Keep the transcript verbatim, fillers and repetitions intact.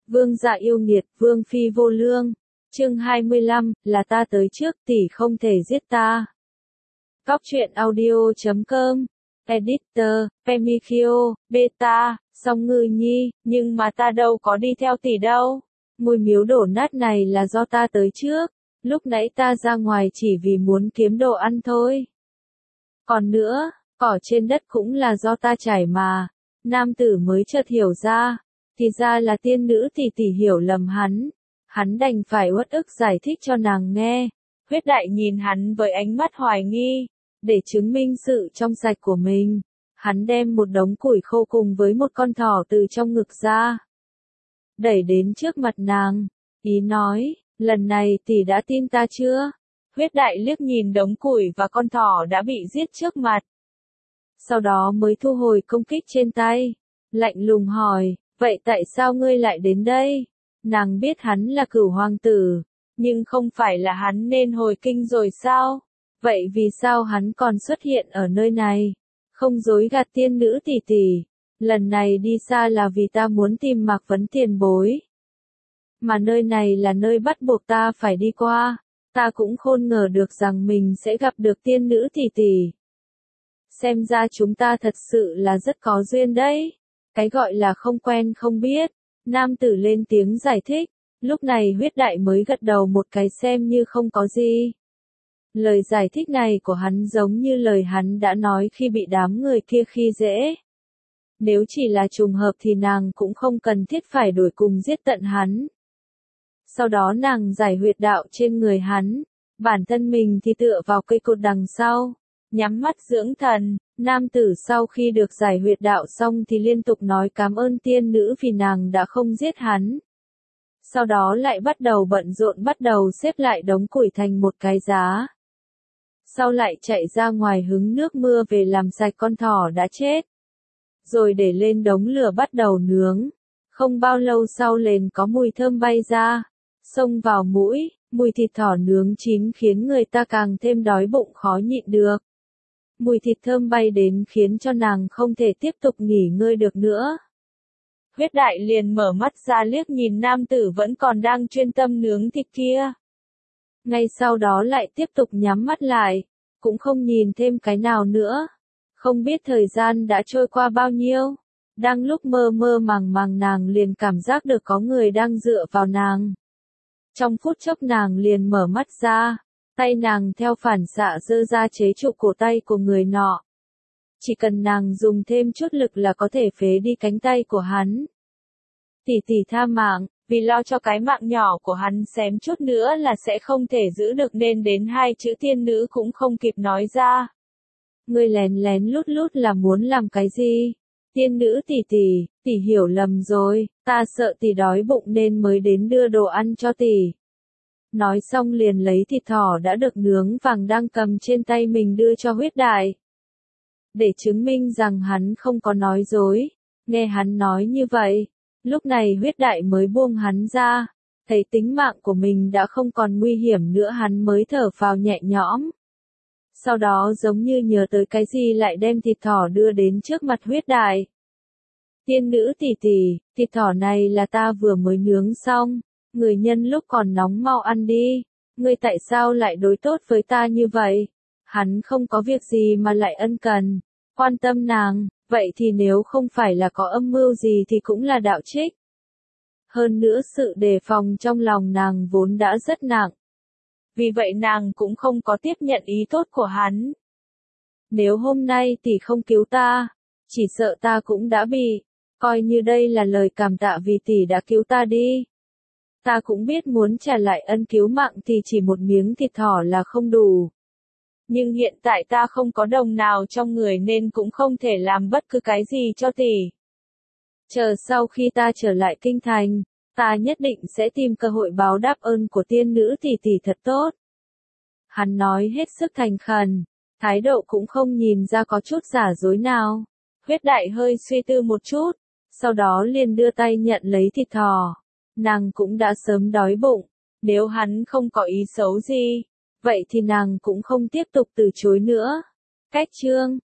Vương dạ yêu nghiệt, vương phi vô lương. Chương hai mươi lăm, là ta tới trước, tỷ không thể giết ta. Cóc truyện audio chấm com, Editor, Pemikio, Beta, Song Ngư Nhi, nhưng mà ta đâu có đi theo tỷ đâu. Ngôi miếu đổ nát này là do ta tới trước, lúc nãy ta ra ngoài chỉ vì muốn kiếm đồ ăn thôi. Còn nữa, cỏ trên đất cũng là do ta trải mà. Nam tử mới chợt hiểu ra, thì ra là tiên nữ tỷ tỷ hiểu lầm hắn. Hắn đành phải uất ức giải thích cho nàng nghe. Huyết đại nhìn hắn với ánh mắt hoài nghi. Để chứng minh sự trong sạch của mình, hắn đem một đống củi khô cùng với một con thỏ từ trong ngực ra, đẩy đến trước mặt nàng, ý nói, lần này tỷ đã tin ta chưa? Huyết đại liếc nhìn đống củi và con thỏ đã bị giết trước mặt. Sau đó mới thu hồi công kích trên tay, lạnh lùng hỏi, vậy tại sao ngươi lại đến đây? Nàng biết hắn là Cửu hoàng tử, nhưng không phải là hắn nên hồi kinh rồi sao? Vậy vì sao hắn còn xuất hiện ở nơi này? Không dối gạt tiên nữ tỷ tỷ, lần này đi xa là vì ta muốn tìm Mạc Vấn tiền bối. Mà nơi này là nơi bắt buộc ta phải đi qua, ta cũng khôn ngờ được rằng mình sẽ gặp được tiên nữ tỷ tỷ. Xem ra chúng ta thật sự là rất có duyên đấy. Cái gọi là không quen không biết, nam tử lên tiếng giải thích, lúc này huyết đại mới gật đầu một cái xem như không có gì. Lời giải thích này của hắn giống như lời hắn đã nói khi bị đám người kia khi dễ. Nếu chỉ là trùng hợp thì nàng cũng không cần thiết phải đuổi cùng giết tận hắn. Sau đó nàng giải huyệt đạo trên người hắn, bản thân mình thì tựa vào cây cột đằng sau, nhắm mắt dưỡng thần. Nam tử sau khi được giải huyệt đạo xong thì liên tục nói cảm ơn tiên nữ vì nàng đã không giết hắn. Sau đó lại bắt đầu bận rộn bắt đầu xếp lại đống củi thành một cái giá. Sau lại chạy ra ngoài hứng nước mưa về làm sạch con thỏ đã chết. Rồi để lên đống lửa bắt đầu nướng. Không bao lâu sau liền có mùi thơm bay ra, xông vào mũi, mùi thịt thỏ nướng chín khiến người ta càng thêm đói bụng khó nhịn được. Mùi thịt thơm bay đến khiến cho nàng không thể tiếp tục nghỉ ngơi được nữa. Huyết đại liền mở mắt ra liếc nhìn nam tử vẫn còn đang chuyên tâm nướng thịt kia. Ngay sau đó lại tiếp tục nhắm mắt lại, cũng không nhìn thêm cái nào nữa. Không biết thời gian đã trôi qua bao nhiêu. Đang lúc mơ mơ màng màng nàng liền cảm giác được có người đang dựa vào nàng. Trong phút chốc nàng liền mở mắt ra, tay nàng theo phản xạ giơ ra chế trụ cổ tay của người nọ. Chỉ cần nàng dùng thêm chút lực là có thể phế đi cánh tay của hắn. Tỷ tỷ tha mạng, vì lo cho cái mạng nhỏ của hắn xém chút nữa là sẽ không thể giữ được nên đến hai chữ tiên nữ cũng không kịp nói ra. Ngươi lén lén lút lút là muốn làm cái gì? Tiên nữ tỷ tỷ, tỷ hiểu lầm rồi, ta sợ tỷ đói bụng nên mới đến đưa đồ ăn cho tỷ. Nói xong liền lấy thịt thỏ đã được nướng vàng đang cầm trên tay mình đưa cho huyết đại. Để chứng minh rằng hắn không có nói dối, nghe hắn nói như vậy, lúc này huyết đại mới buông hắn ra, thấy tính mạng của mình đã không còn nguy hiểm nữa hắn mới thở phào nhẹ nhõm. Sau đó giống như nhớ tới cái gì lại đem thịt thỏ đưa đến trước mặt huyết đại. Tiên nữ tỷ tỷ, thịt thỏ này là ta vừa mới nướng xong, người nhân lúc còn nóng mau ăn đi, ngươi tại sao lại đối tốt với ta như vậy? Hắn không có việc gì mà lại ân cần, quan tâm nàng, vậy thì nếu không phải là có âm mưu gì thì cũng là đạo trích. Hơn nữa sự đề phòng trong lòng nàng vốn đã rất nặng. Vì vậy nàng cũng không có tiếp nhận ý tốt của hắn. Nếu hôm nay tỷ không cứu ta, chỉ sợ ta cũng đã bị, coi như đây là lời cảm tạ vì tỷ đã cứu ta đi. Ta cũng biết muốn trả lại ân cứu mạng thì chỉ một miếng thịt thỏ là không đủ. Nhưng hiện tại ta không có đồng nào trong người nên cũng không thể làm bất cứ cái gì cho tỷ. Chờ sau khi ta trở lại kinh thành, ta nhất định sẽ tìm cơ hội báo đáp ơn của tiên nữ tỷ tỷ thật tốt. Hắn nói hết sức thành khẩn, thái độ cũng không nhìn ra có chút giả dối nào. Huyết đại hơi suy tư một chút, sau đó liền đưa tay nhận lấy thịt thỏ. Nàng cũng đã sớm đói bụng, nếu hắn không có ý xấu gì, vậy thì nàng cũng không tiếp tục từ chối nữa. Cách chương